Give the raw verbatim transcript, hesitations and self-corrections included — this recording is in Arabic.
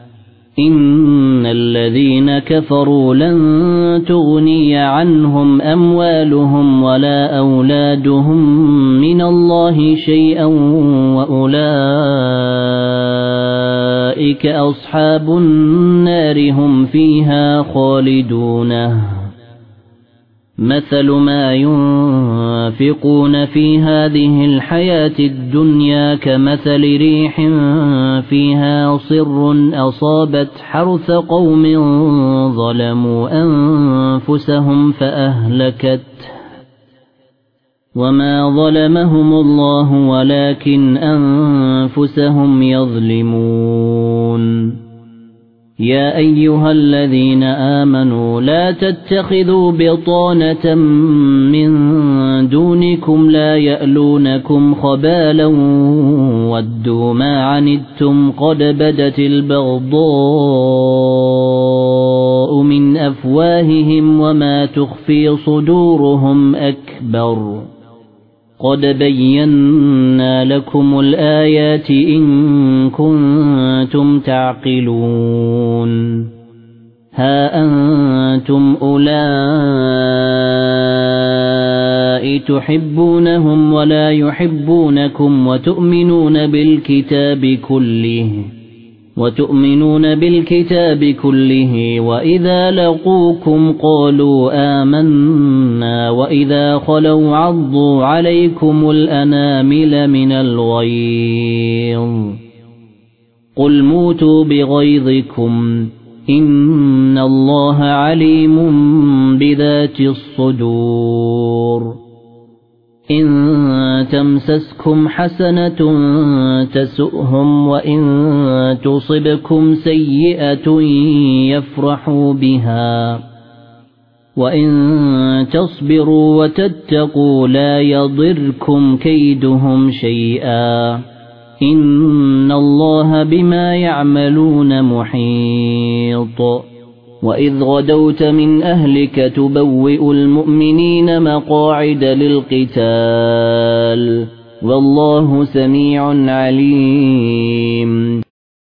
إن الذين كفروا لن تغني عنهم أموالهم ولا أولادهم من الله شيئا وأولئك أصحاب النار هم فيها خالدون مثل ما ينفقون في هذه الحياة الدنيا كمثل ريح فيها صر أصابت حرث قوم ظلموا أنفسهم فأهلكته وما ظلمهم الله ولكن أنفسهم يظلمون يا أيها الذين آمنوا لا تتخذوا بطانة من دونكم لا يألونكم خبالا ودوا ما عنتم قد بدت البغضاء من أفواههم وما تخفي صدورهم أكبر قد بينا لكم الآيات إن كنتم تعقلون ها أنتم أولئك تحبونهم ولا يحبونكم وتؤمنون بالكتاب كله وتؤمنون بالكتاب كله وإذا لقوكم قالوا آمنا وإذا خلوا عضوا عليكم الأنامل من الغيظ قل موتوا بغيظكم إن الله عليم بذات الصدور إن تمسسكم حسنة تسؤهم وإن تصبكم سيئة يفرحوا بها وإن تصبروا وتتقوا لا يضركم كيدهم شيئا إن الله بما يعملون محيط وإذ غدوت من أهلك تبوئ المؤمنين مقاعد للقتال والله سميع عليم